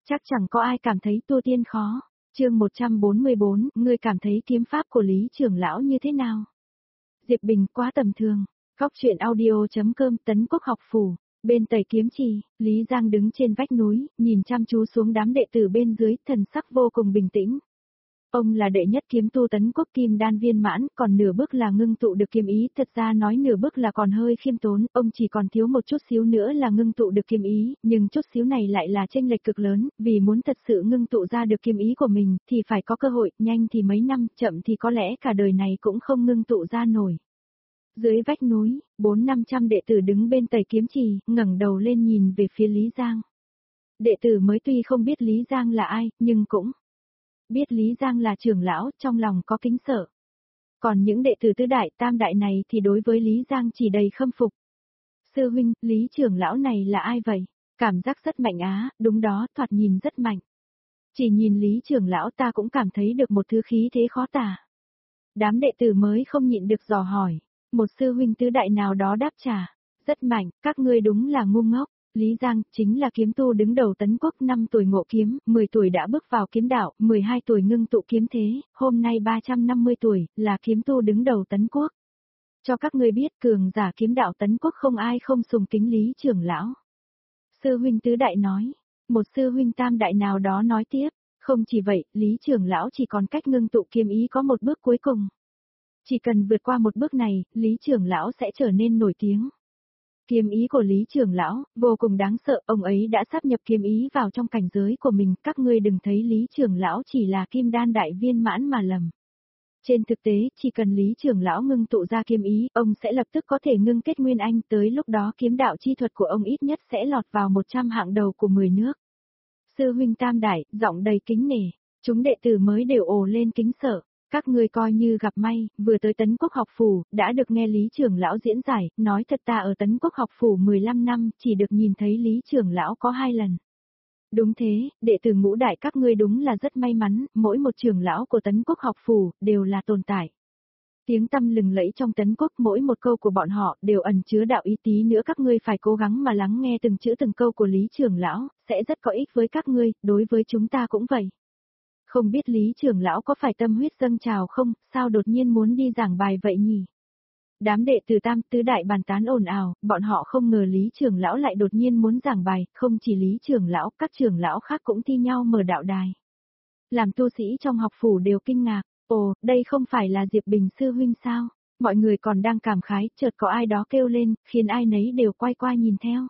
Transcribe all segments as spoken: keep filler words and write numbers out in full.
Chắc chẳng có ai cảm thấy tu tiên khó. Chương một trăm bốn mươi bốn, ngươi cảm thấy kiếm pháp của Lý trưởng lão như thế nào? Diệp Bình quá tầm thường. Góc truyện audio.com Tấn Quốc học phủ. Bên Tẩy Kiếm Trì, Lý Giang đứng trên vách núi, nhìn chăm chú xuống đám đệ tử bên dưới, thần sắc vô cùng bình tĩnh. Ông là đệ nhất kiếm tu Tấn Quốc kim đan viên mãn, còn nửa bước là ngưng tụ được kiếm ý, thật ra nói nửa bước là còn hơi khiêm tốn, ông chỉ còn thiếu một chút xíu nữa là ngưng tụ được kiếm ý, nhưng chút xíu này lại là chênh lệch cực lớn, vì muốn thật sự ngưng tụ ra được kiếm ý của mình, thì phải có cơ hội, nhanh thì mấy năm, chậm thì có lẽ cả đời này cũng không ngưng tụ ra nổi. Dưới vách núi, bốn năm trăm đệ tử đứng bên Tẩy Kiếm Trì, ngẩng đầu lên nhìn về phía Lý Giang. Đệ tử mới tuy không biết Lý Giang là ai, nhưng cũng biết Lý Giang là trưởng lão, trong lòng có kính sợ. Còn những đệ tử tứ đại, tam đại này thì đối với Lý Giang chỉ đầy khâm phục. Sư huynh, Lý trưởng lão này là ai vậy? Cảm giác rất mạnh á, đúng đó, thoạt nhìn rất mạnh. Chỉ nhìn Lý trưởng lão ta cũng cảm thấy được một thứ khí thế khó tả. Đám đệ tử mới không nhịn được dò hỏi. Một sư huynh tứ đại nào đó đáp trả. Rất mạnh, các ngươi đúng là ngu ngốc. Lý Giang, chính là kiếm tu đứng đầu Tấn Quốc, năm tuổi ngộ kiếm, mười tuổi đã bước vào kiếm đạo, mười hai tuổi ngưng tụ kiếm thế, hôm nay ba trăm năm mươi tuổi, là kiếm tu đứng đầu Tấn Quốc. Cho các ngươi biết cường giả kiếm đạo Tấn Quốc không ai không sùng kính Lý trưởng lão. Sư huynh tứ đại nói, một sư huynh tam đại nào đó nói tiếp, không chỉ vậy, Lý trưởng lão chỉ còn cách ngưng tụ kiếm ý có một bước cuối cùng. Chỉ cần vượt qua một bước này, Lý trưởng lão sẽ trở nên nổi tiếng. Kiếm ý của Lý trưởng lão, vô cùng đáng sợ, ông ấy đã sáp nhập kiếm ý vào trong cảnh giới của mình, các ngươi đừng thấy Lý trưởng lão chỉ là kim đan đại viên mãn mà lầm. Trên thực tế, chỉ cần Lý trưởng lão ngưng tụ ra kiếm ý, ông sẽ lập tức có thể ngưng kết nguyên anh, tới lúc đó kiếm đạo chi thuật của ông ít nhất sẽ lọt vào một trăm hạng đầu của mười nước. Sư huynh tam đại, giọng đầy kính nể, chúng đệ tử mới đều ồ lên kính sợ. Các ngươi coi như gặp may, vừa tới Tấn Quốc học phủ, đã được nghe Lý trưởng lão diễn giải, nói thật ta ở Tấn Quốc học phủ mười lăm năm, chỉ được nhìn thấy Lý trưởng lão có hai lần. Đúng thế, đệ tử ngũ đại các ngươi đúng là rất may mắn, mỗi một trưởng lão của Tấn Quốc học phủ, đều là tồn tại. Tiếng tăm lừng lẫy trong Tấn Quốc, mỗi một câu của bọn họ, đều ẩn chứa đạo ý, tí nữa các ngươi phải cố gắng mà lắng nghe từng chữ từng câu của Lý trưởng lão, sẽ rất có ích với các ngươi, đối với chúng ta cũng vậy. Không biết Lý trưởng lão có phải tâm huyết dâng trào không, sao đột nhiên muốn đi giảng bài vậy nhỉ? Đám đệ tử tam tứ đại bàn tán ồn ào, bọn họ không ngờ Lý trưởng lão lại đột nhiên muốn giảng bài, không chỉ Lý trưởng lão, các trưởng lão khác cũng thi nhau mở đạo đài. Làm tu sĩ trong học phủ đều kinh ngạc, ồ, đây không phải là Diệp Bình sư huynh sao? Mọi người còn đang cảm khái, chợt có ai đó kêu lên, khiến ai nấy đều quay qua nhìn theo.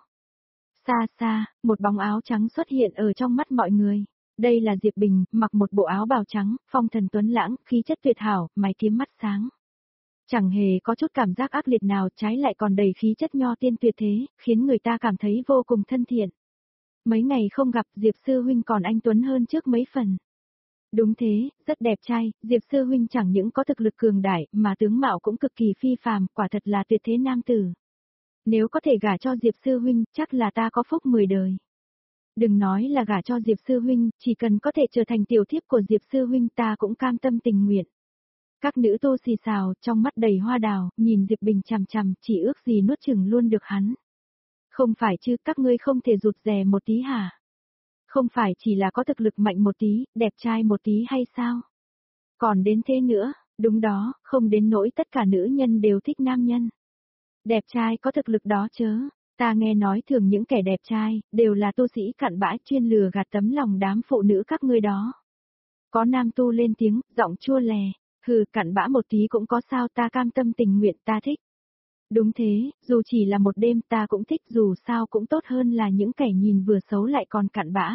Xa xa, một bóng áo trắng xuất hiện ở trong mắt mọi người. Đây là Diệp Bình, mặc một bộ áo bào trắng, phong thần tuấn lãng, khí chất tuyệt hảo, mày kiếm mắt sáng. Chẳng hề có chút cảm giác ác liệt nào, trái lại còn đầy khí chất nho tiên tuyệt thế, khiến người ta cảm thấy vô cùng thân thiện. Mấy ngày không gặp, Diệp sư huynh còn anh tuấn hơn trước mấy phần. Đúng thế, rất đẹp trai, Diệp sư huynh chẳng những có thực lực cường đại, mà tướng mạo cũng cực kỳ phi phàm, quả thật là tuyệt thế nam tử. Nếu có thể gả cho Diệp sư huynh, chắc là ta có phúc mười đời. Đừng nói là gả cho Diệp sư huynh, chỉ cần có thể trở thành tiểu thiếp của Diệp sư huynh ta cũng cam tâm tình nguyện. Các nữ tô xì xào, trong mắt đầy hoa đào, nhìn Diệp Bình chằm chằm, chỉ ước gì nuốt chửng luôn được hắn. Không phải chứ, các ngươi không thể rụt rè một tí hả? Không phải chỉ là có thực lực mạnh một tí, đẹp trai một tí hay sao? Còn đến thế nữa, đúng đó, không đến nỗi tất cả nữ nhân đều thích nam nhân. Đẹp trai có thực lực đó chớ. Ta nghe nói thường những kẻ đẹp trai, đều là tu sĩ cặn bã chuyên lừa gạt tấm lòng đám phụ nữ các ngươi đó. Có nam tu lên tiếng, giọng chua lè, hừ cặn bã một tí cũng có sao, ta cam tâm tình nguyện, ta thích. Đúng thế, dù chỉ là một đêm ta cũng thích, dù sao cũng tốt hơn là những kẻ nhìn vừa xấu lại còn cặn bã.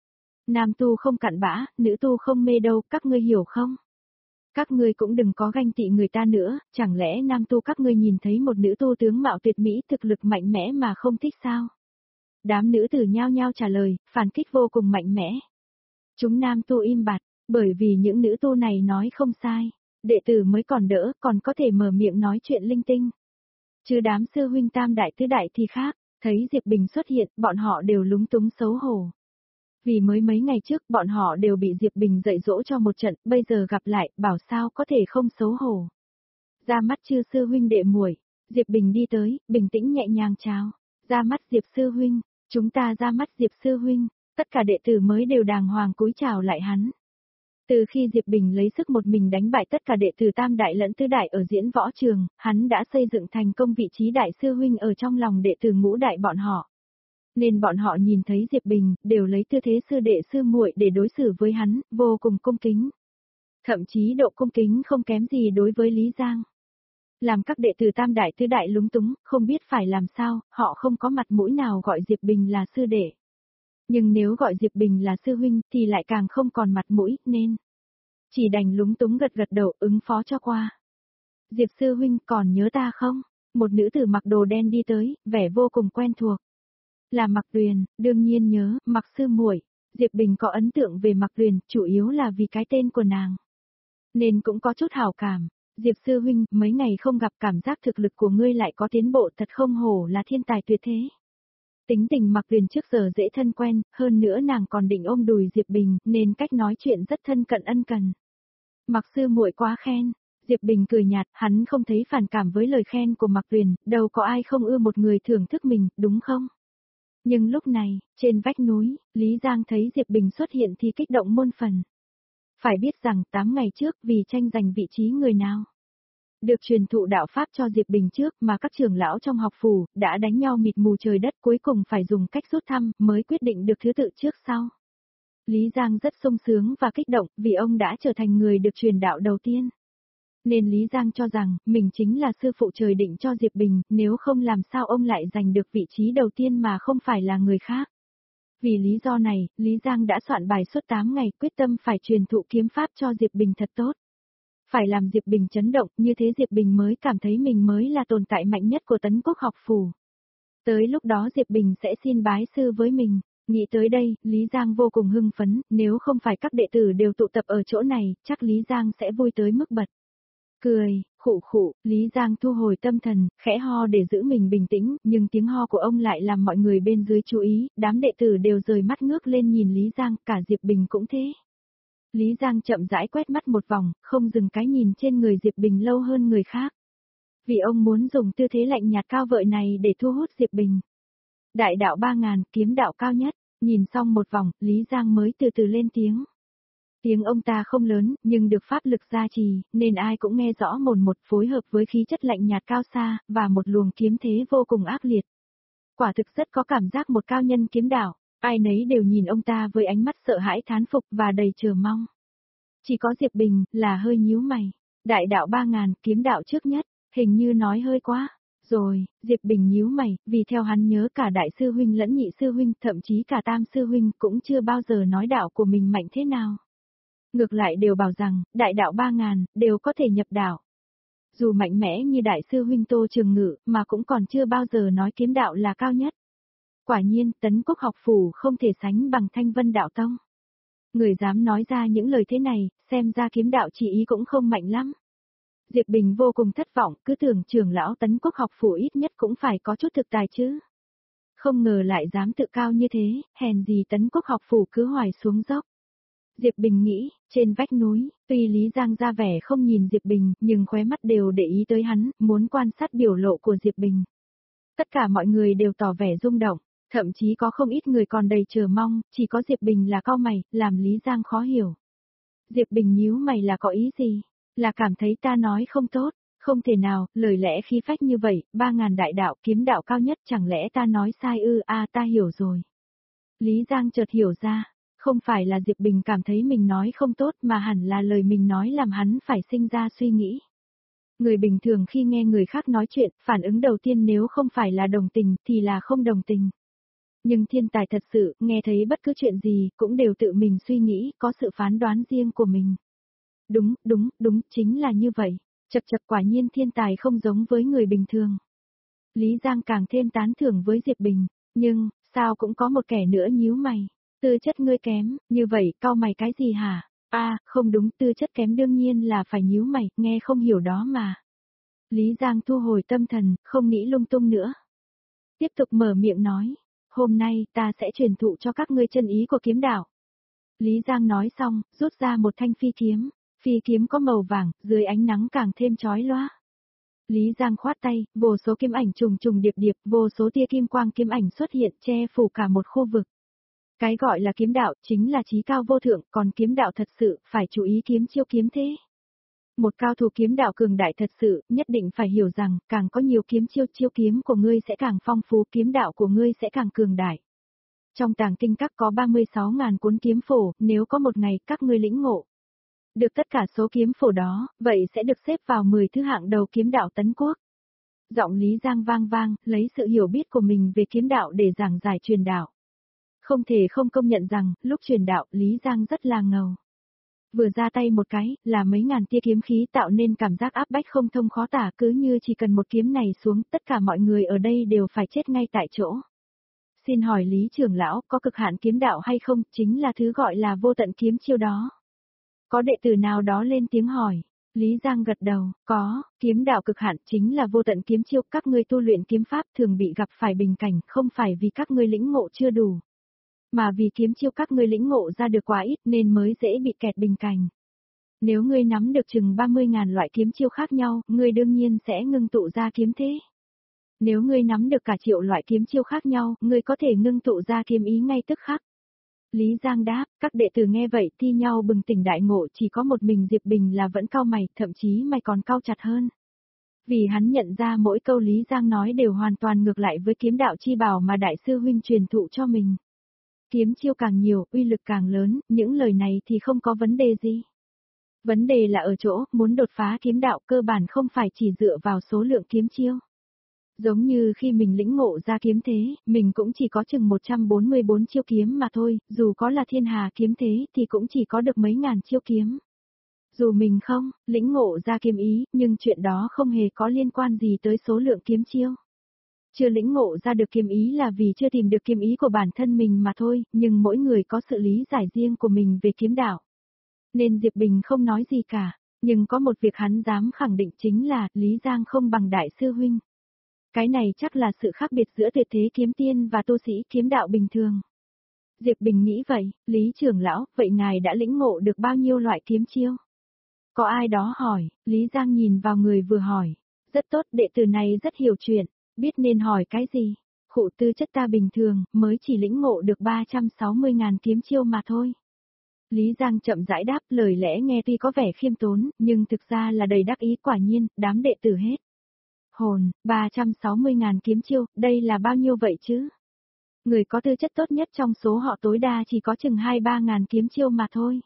Nam tu không cặn bã, nữ tu không mê đâu, các ngươi hiểu không? Các ngươi cũng đừng có ganh tị người ta nữa, chẳng lẽ nam tu các ngươi nhìn thấy một nữ tu tướng mạo tuyệt mỹ thực lực mạnh mẽ mà không thích sao? Đám nữ tử nhao nhao trả lời, phản kích vô cùng mạnh mẽ. Chúng nam tu im bặt, bởi vì những nữ tu này nói không sai, đệ tử mới còn đỡ, còn có thể mở miệng nói chuyện linh tinh. Chứ đám sư huynh tam đại tứ đại thì khác, thấy Diệp Bình xuất hiện, bọn họ đều lúng túng xấu hổ. Vì mới mấy ngày trước bọn họ đều bị Diệp Bình dạy dỗ cho một trận, bây giờ gặp lại, bảo sao có thể không xấu hổ. Ra mắt chư sư huynh đệ muội, Diệp Bình đi tới, bình tĩnh nhẹ nhàng chào. Ra mắt Diệp sư huynh, chúng ta ra mắt Diệp sư huynh. Tất cả đệ tử mới đều đàng hoàng cúi chào lại hắn. Từ khi Diệp Bình lấy sức một mình đánh bại tất cả đệ tử tam đại lẫn tứ đại ở diễn võ trường, hắn đã xây dựng thành công vị trí đại sư huynh ở trong lòng đệ tử ngũ đại bọn họ. Nên bọn họ nhìn thấy Diệp Bình, đều lấy tư thế sư đệ sư muội để đối xử với hắn, vô cùng cung kính. Thậm chí độ cung kính không kém gì đối với Lý Giang. Làm các đệ tử tam đại tứ đại lúng túng, không biết phải làm sao, họ không có mặt mũi nào gọi Diệp Bình là sư đệ. Nhưng nếu gọi Diệp Bình là sư huynh thì lại càng không còn mặt mũi, nên chỉ đành lúng túng gật gật đầu ứng phó cho qua. Diệp sư huynh còn nhớ ta không? Một nữ tử mặc đồ đen đi tới, vẻ vô cùng quen thuộc. Là Mạc Tuyền, đương nhiên nhớ, Mạc sư muội. Diệp Bình có ấn tượng về Mạc Tuyền, chủ yếu là vì cái tên của nàng. Nên cũng có chút hảo cảm. Diệp sư huynh, mấy ngày không gặp cảm giác thực lực của ngươi lại có tiến bộ thật không hổ là thiên tài tuyệt thế. Tính tình Mạc Tuyền trước giờ dễ thân quen, hơn nữa nàng còn định ôm đùi Diệp Bình, nên cách nói chuyện rất thân cận ân cần. Mạc sư muội quá khen. Diệp Bình cười nhạt, hắn không thấy phản cảm với lời khen của Mạc Tuyền, đâu có ai không ưa một người thưởng thức mình, đúng không? Nhưng lúc này, trên vách núi, Lý Giang thấy Diệp Bình xuất hiện thì kích động muôn phần. Phải biết rằng tám ngày trước vì tranh giành vị trí người nào được truyền thụ đạo pháp cho Diệp Bình trước mà các trưởng lão trong học phủ đã đánh nhau mịt mù trời đất, cuối cùng phải dùng cách rút thăm mới quyết định được thứ tự trước sau. Lý Giang rất sung sướng và kích động vì ông đã trở thành người được truyền đạo đầu tiên. Nên Lý Giang cho rằng mình chính là sư phụ trời định cho Diệp Bình, nếu không làm sao ông lại giành được vị trí đầu tiên mà không phải là người khác. Vì lý do này, Lý Giang đã soạn bài suốt tám ngày quyết tâm phải truyền thụ kiếm pháp cho Diệp Bình thật tốt. Phải làm Diệp Bình chấn động, như thế Diệp Bình mới cảm thấy mình mới là tồn tại mạnh nhất của Tấn Quốc học phủ. Tới lúc đó Diệp Bình sẽ xin bái sư với mình. Nghĩ tới đây, Lý Giang vô cùng hưng phấn, nếu không phải các đệ tử đều tụ tập ở chỗ này, chắc Lý Giang sẽ vui tới mức bật cười, khụ khụ, Lý Giang thu hồi tâm thần, khẽ ho để giữ mình bình tĩnh, nhưng tiếng ho của ông lại làm mọi người bên dưới chú ý, đám đệ tử đều rời mắt ngước lên nhìn Lý Giang, cả Diệp Bình cũng thế. Lý Giang chậm rãi quét mắt một vòng, không dừng cái nhìn trên người Diệp Bình lâu hơn người khác. Vì ông muốn dùng tư thế lạnh nhạt cao vợi này để thu hút Diệp Bình. Đại đạo ba ngàn, kiếm đạo cao nhất, nhìn xong một vòng, Lý Giang mới từ từ lên tiếng. Tiếng ông ta không lớn, nhưng được pháp lực gia trì, nên ai cũng nghe rõ mồn một, phối hợp với khí chất lạnh nhạt cao xa, và một luồng kiếm thế vô cùng ác liệt. Quả thực rất có cảm giác một cao nhân kiếm đạo, ai nấy đều nhìn ông ta với ánh mắt sợ hãi thán phục và đầy chờ mong. Chỉ có Diệp Bình, là hơi nhíu mày. Đại đạo ba ngàn, kiếm đạo trước nhất, hình như nói hơi quá. Rồi, Diệp Bình nhíu mày, vì theo hắn nhớ cả đại sư huynh lẫn nhị sư huynh, thậm chí cả tam sư huynh cũng chưa bao giờ nói đạo của mình mạnh thế nào. Ngược lại đều bảo rằng, đại đạo ba ngàn, đều có thể nhập đạo. Dù mạnh mẽ như đại sư huynh Tô Trường Ngự, mà cũng còn chưa bao giờ nói kiếm đạo là cao nhất. Quả nhiên, Tấn Quốc học phủ không thể sánh bằng Thanh Vân Đạo Tông. Người dám nói ra những lời thế này, xem ra kiếm đạo chỉ ý cũng không mạnh lắm. Diệp Bình vô cùng thất vọng, cứ tưởng trưởng lão Tấn Quốc học phủ ít nhất cũng phải có chút thực tài chứ. Không ngờ lại dám tự cao như thế, hèn gì Tấn Quốc học phủ cứ hoài xuống dốc. Diệp Bình nghĩ, trên vách núi, tuy Lý Giang ra vẻ không nhìn Diệp Bình, nhưng khóe mắt đều để ý tới hắn, muốn quan sát biểu lộ của Diệp Bình. Tất cả mọi người đều tỏ vẻ rung động, thậm chí có không ít người còn đầy chờ mong, chỉ có Diệp Bình là cau mày, làm Lý Giang khó hiểu. Diệp Bình nhíu mày là có ý gì? Là cảm thấy ta nói không tốt, không thể nào, lời lẽ khí phách như vậy, ba ngàn đại đạo kiếm đạo cao nhất chẳng lẽ ta nói sai ư? A à, ta hiểu rồi. Lý Giang chợt hiểu ra. Không phải là Diệp Bình cảm thấy mình nói không tốt mà hẳn là lời mình nói làm hắn phải sinh ra suy nghĩ. Người bình thường khi nghe người khác nói chuyện, phản ứng đầu tiên nếu không phải là đồng tình thì là không đồng tình. Nhưng thiên tài thật sự, nghe thấy bất cứ chuyện gì, cũng đều tự mình suy nghĩ, có sự phán đoán riêng của mình. Đúng, đúng, đúng, chính là như vậy. Chật chật quả nhiên thiên tài không giống với người bình thường. Lý Giang càng thêm tán thưởng với Diệp Bình, nhưng, sao cũng có một kẻ nữa nhíu mày. Tư chất ngươi kém, như vậy, cau mày cái gì hả? A, à, không đúng, tư chất kém đương nhiên là phải nhíu mày, nghe không hiểu đó mà. Lý Giang thu hồi tâm thần, không nghĩ lung tung nữa. Tiếp tục mở miệng nói, hôm nay ta sẽ truyền thụ cho các ngươi chân ý của kiếm đạo. Lý Giang nói xong, rút ra một thanh phi kiếm, phi kiếm có màu vàng, dưới ánh nắng càng thêm chói lóa. Lý Giang khoát tay, vô số kiếm ảnh trùng trùng điệp điệp, vô số tia kim quang kiếm ảnh xuất hiện che phủ cả một khu vực. Cái gọi là kiếm đạo chính là chí cao vô thượng, còn kiếm đạo thật sự phải chú ý kiếm chiêu kiếm thế. Một cao thủ kiếm đạo cường đại thật sự, nhất định phải hiểu rằng, càng có nhiều kiếm chiêu chiêu kiếm của ngươi sẽ càng phong phú, kiếm đạo của ngươi sẽ càng cường đại. Trong tàng kinh các có ba mươi sáu ngàn cuốn kiếm phổ, nếu có một ngày các ngươi lĩnh ngộ được tất cả số kiếm phổ đó, vậy sẽ được xếp vào mười thứ hạng đầu kiếm đạo Tấn Quốc. Giọng Lý Giang vang vang, lấy sự hiểu biết của mình về kiếm đạo để giảng giải truyền đạo. Không thể không công nhận rằng, lúc truyền đạo, Lý Giang rất là ngầu. Vừa ra tay một cái, là mấy ngàn tia kiếm khí tạo nên cảm giác áp bách không thông khó tả, cứ như chỉ cần một kiếm này xuống, tất cả mọi người ở đây đều phải chết ngay tại chỗ. Xin hỏi Lý trưởng lão, có cực hạn kiếm đạo hay không, chính là thứ gọi là vô tận kiếm chiêu đó. Có đệ tử nào đó lên tiếng hỏi. Lý Giang gật đầu, có, kiếm đạo cực hạn chính là vô tận kiếm chiêu, các ngươi tu luyện kiếm pháp thường bị gặp phải bình cảnh, không phải vì các ngươi lĩnh ngộ chưa đủ, mà vì kiếm chiêu các ngươi lĩnh ngộ ra được quá ít nên mới dễ bị kẹt bình cảnh. Nếu ngươi nắm được chừng ba mươi ngàn loại kiếm chiêu khác nhau, ngươi đương nhiên sẽ ngưng tụ ra kiếm thế. Nếu ngươi nắm được cả triệu loại kiếm chiêu khác nhau, ngươi có thể ngưng tụ ra kiếm ý ngay tức khắc. Lý Giang đáp, các đệ tử nghe vậy thi nhau bừng tỉnh đại ngộ, chỉ có một mình Diệp Bình là vẫn cau mày, thậm chí mày còn cau chặt hơn. Vì hắn nhận ra mỗi câu Lý Giang nói đều hoàn toàn ngược lại với kiếm đạo chi bảo mà đại sư huynh truyền thụ cho mình. Kiếm chiêu càng nhiều, uy lực càng lớn, những lời này thì không có vấn đề gì. Vấn đề là ở chỗ, muốn đột phá kiếm đạo cơ bản không phải chỉ dựa vào số lượng kiếm chiêu. Giống như khi mình lĩnh ngộ ra kiếm thế, mình cũng chỉ có chừng một trăm bốn mươi bốn chiêu kiếm mà thôi, dù có là thiên hà kiếm thế thì cũng chỉ có được mấy ngàn chiêu kiếm. Dù mình không, lĩnh ngộ ra kiếm ý, nhưng chuyện đó không hề có liên quan gì tới số lượng kiếm chiêu. Chưa lĩnh ngộ ra được kiếm ý là vì chưa tìm được kiếm ý của bản thân mình mà thôi, nhưng mỗi người có sự lý giải riêng của mình về kiếm đạo. Nên Diệp Bình không nói gì cả, nhưng có một việc hắn dám khẳng định chính là, Lý Giang không bằng đại sư huynh. Cái này chắc là sự khác biệt giữa tuyệt thế kiếm tiên và tu sĩ kiếm đạo bình thường. Diệp Bình nghĩ vậy, Lý trưởng lão, vậy ngài đã lĩnh ngộ được bao nhiêu loại kiếm chiêu? Có ai đó hỏi, Lý Giang nhìn vào người vừa hỏi. Rất tốt, đệ tử này rất hiểu chuyện, biết nên hỏi cái gì. Khụ tư chất ta bình thường, mới chỉ lĩnh ngộ được ba trăm sáu mươi ngàn kiếm chiêu mà thôi. Lý Giang chậm rãi đáp, lời lẽ nghe tuy có vẻ khiêm tốn, nhưng thực ra là đầy đắc ý, quả nhiên, đám đệ tử hết hồn, ba trăm sáu mươi ngàn kiếm chiêu, đây là bao nhiêu vậy chứ? Người có tư chất tốt nhất trong số họ tối đa chỉ có chừng hai ba ngàn kiếm chiêu mà thôi.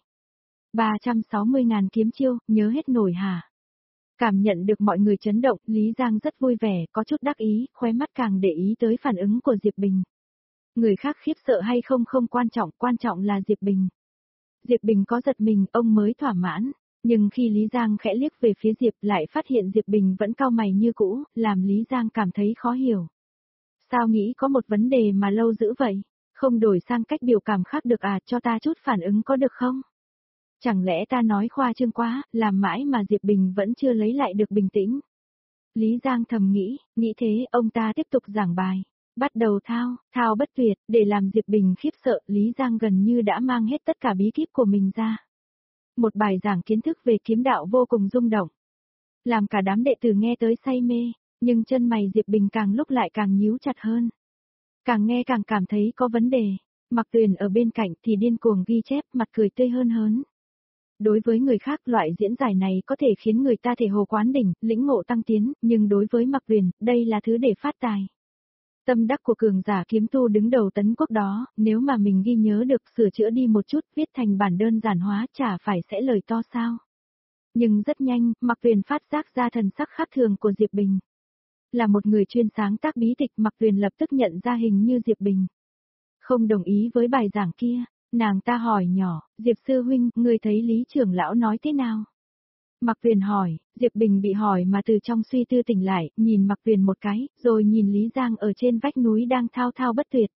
ba trăm sáu mươi ngàn kiếm chiêu, nhớ hết nổi hả? Cảm nhận được mọi người chấn động, Lý Giang rất vui vẻ, có chút đắc ý, khóe mắt càng để ý tới phản ứng của Diệp Bình. Người khác khiếp sợ hay không không quan trọng, quan trọng là Diệp Bình. Diệp Bình có giật mình, ông mới thỏa mãn. Nhưng khi Lý Giang khẽ liếc về phía Diệp lại phát hiện Diệp Bình vẫn cau mày như cũ, làm Lý Giang cảm thấy khó hiểu. Sao nghĩ có một vấn đề mà lâu dữ vậy? Không đổi sang cách biểu cảm khác được à, cho ta chút phản ứng có được không? Chẳng lẽ ta nói khoa trương quá, làm mãi mà Diệp Bình vẫn chưa lấy lại được bình tĩnh. Lý Giang thầm nghĩ, nghĩ thế ông ta tiếp tục giảng bài. Bắt đầu thao, thao bất tuyệt, để làm Diệp Bình khiếp sợ, Lý Giang gần như đã mang hết tất cả bí kíp của mình ra. Một bài giảng kiến thức về kiếm đạo vô cùng rung động. Làm cả đám đệ tử nghe tới say mê, nhưng chân mày Diệp Bình càng lúc lại càng nhíu chặt hơn. Càng nghe càng cảm thấy có vấn đề. Mặc Tuyền ở bên cạnh thì điên cuồng ghi chép, mặt cười tươi hơn hớn. Đối với người khác loại diễn giải này có thể khiến người ta thể hồ quán đỉnh, lĩnh ngộ tăng tiến, nhưng đối với Mặc Tuyền, đây là thứ để phát tài. Tâm đắc của cường giả kiếm tu đứng đầu Tấn Quốc đó, nếu mà mình ghi nhớ được sửa chữa đi một chút, viết thành bản đơn giản hóa chả phải sẽ lời to sao. Nhưng rất nhanh, Mặc Tuyền phát giác ra thần sắc khác thường của Diệp Bình. Là một người chuyên sáng tác bí tịch, Mặc Tuyền lập tức nhận ra hình như Diệp Bình không đồng ý với bài giảng kia, nàng ta hỏi nhỏ, Diệp sư huynh, người thấy Lý trưởng lão nói thế nào? Mặc Tuyền hỏi, Diệp Bình bị hỏi mà từ trong suy tư tỉnh lại, nhìn Mặc Tuyền một cái, rồi nhìn Lý Giang ở trên vách núi đang thao thao bất tuyệt.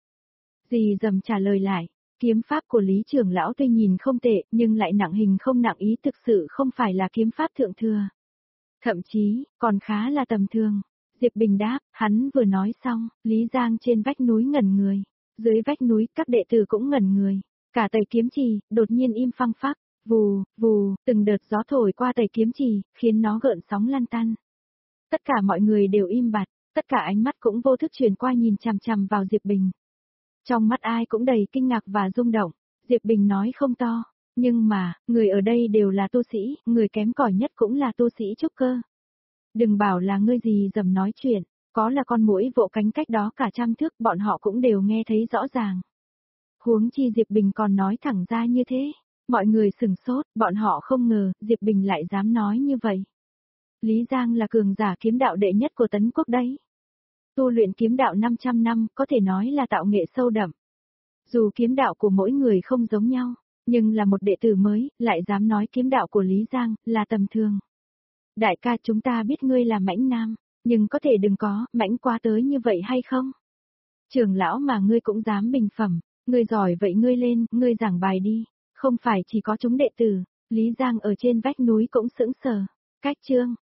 Dì dầm trả lời lại, kiếm pháp của Lý trưởng lão tuy nhìn không tệ, nhưng lại nặng hình không nặng ý, thực sự không phải là kiếm pháp thượng thừa. Thậm chí, còn khá là tầm thường. Diệp Bình đáp, hắn vừa nói xong, Lý Giang trên vách núi ngẩn người. Dưới vách núi, các đệ tử cũng ngẩn người. Cả tẩy kiếm trì, đột nhiên im phăng phắc. Vù, vù, từng đợt gió thổi qua tẩy kiếm trì, khiến nó gợn sóng lan tăn. Tất cả mọi người đều im bặt, tất cả ánh mắt cũng vô thức truyền qua nhìn chằm chằm vào Diệp Bình. Trong mắt ai cũng đầy kinh ngạc và rung động, Diệp Bình nói không to, nhưng mà, người ở đây đều là tu sĩ, người kém cỏi nhất cũng là tu sĩ trúc cơ. Đừng bảo là ngươi gì dầm nói chuyện, có là con muỗi vỗ cánh cách đó cả trăm thước bọn họ cũng đều nghe thấy rõ ràng. Huống chi Diệp Bình còn nói thẳng ra như thế, mọi người sửng sốt, bọn họ không ngờ Diệp Bình lại dám nói như vậy. Lý Giang là cường giả kiếm đạo đệ nhất của Tấn Quốc đấy. Tu luyện kiếm đạo năm trăm năm có thể nói là tạo nghệ sâu đậm. Dù kiếm đạo của mỗi người không giống nhau, nhưng là một đệ tử mới, lại dám nói kiếm đạo của Lý Giang là tầm thường. Đại ca chúng ta biết ngươi là mãnh nam, nhưng có thể đừng có mãnh quá tới như vậy hay không? Trưởng lão mà ngươi cũng dám bình phẩm, ngươi giỏi vậy ngươi lên, ngươi giảng bài đi, không phải chỉ có chúng đệ tử. Lý Giang ở trên vách núi cũng sững sờ. Cách chương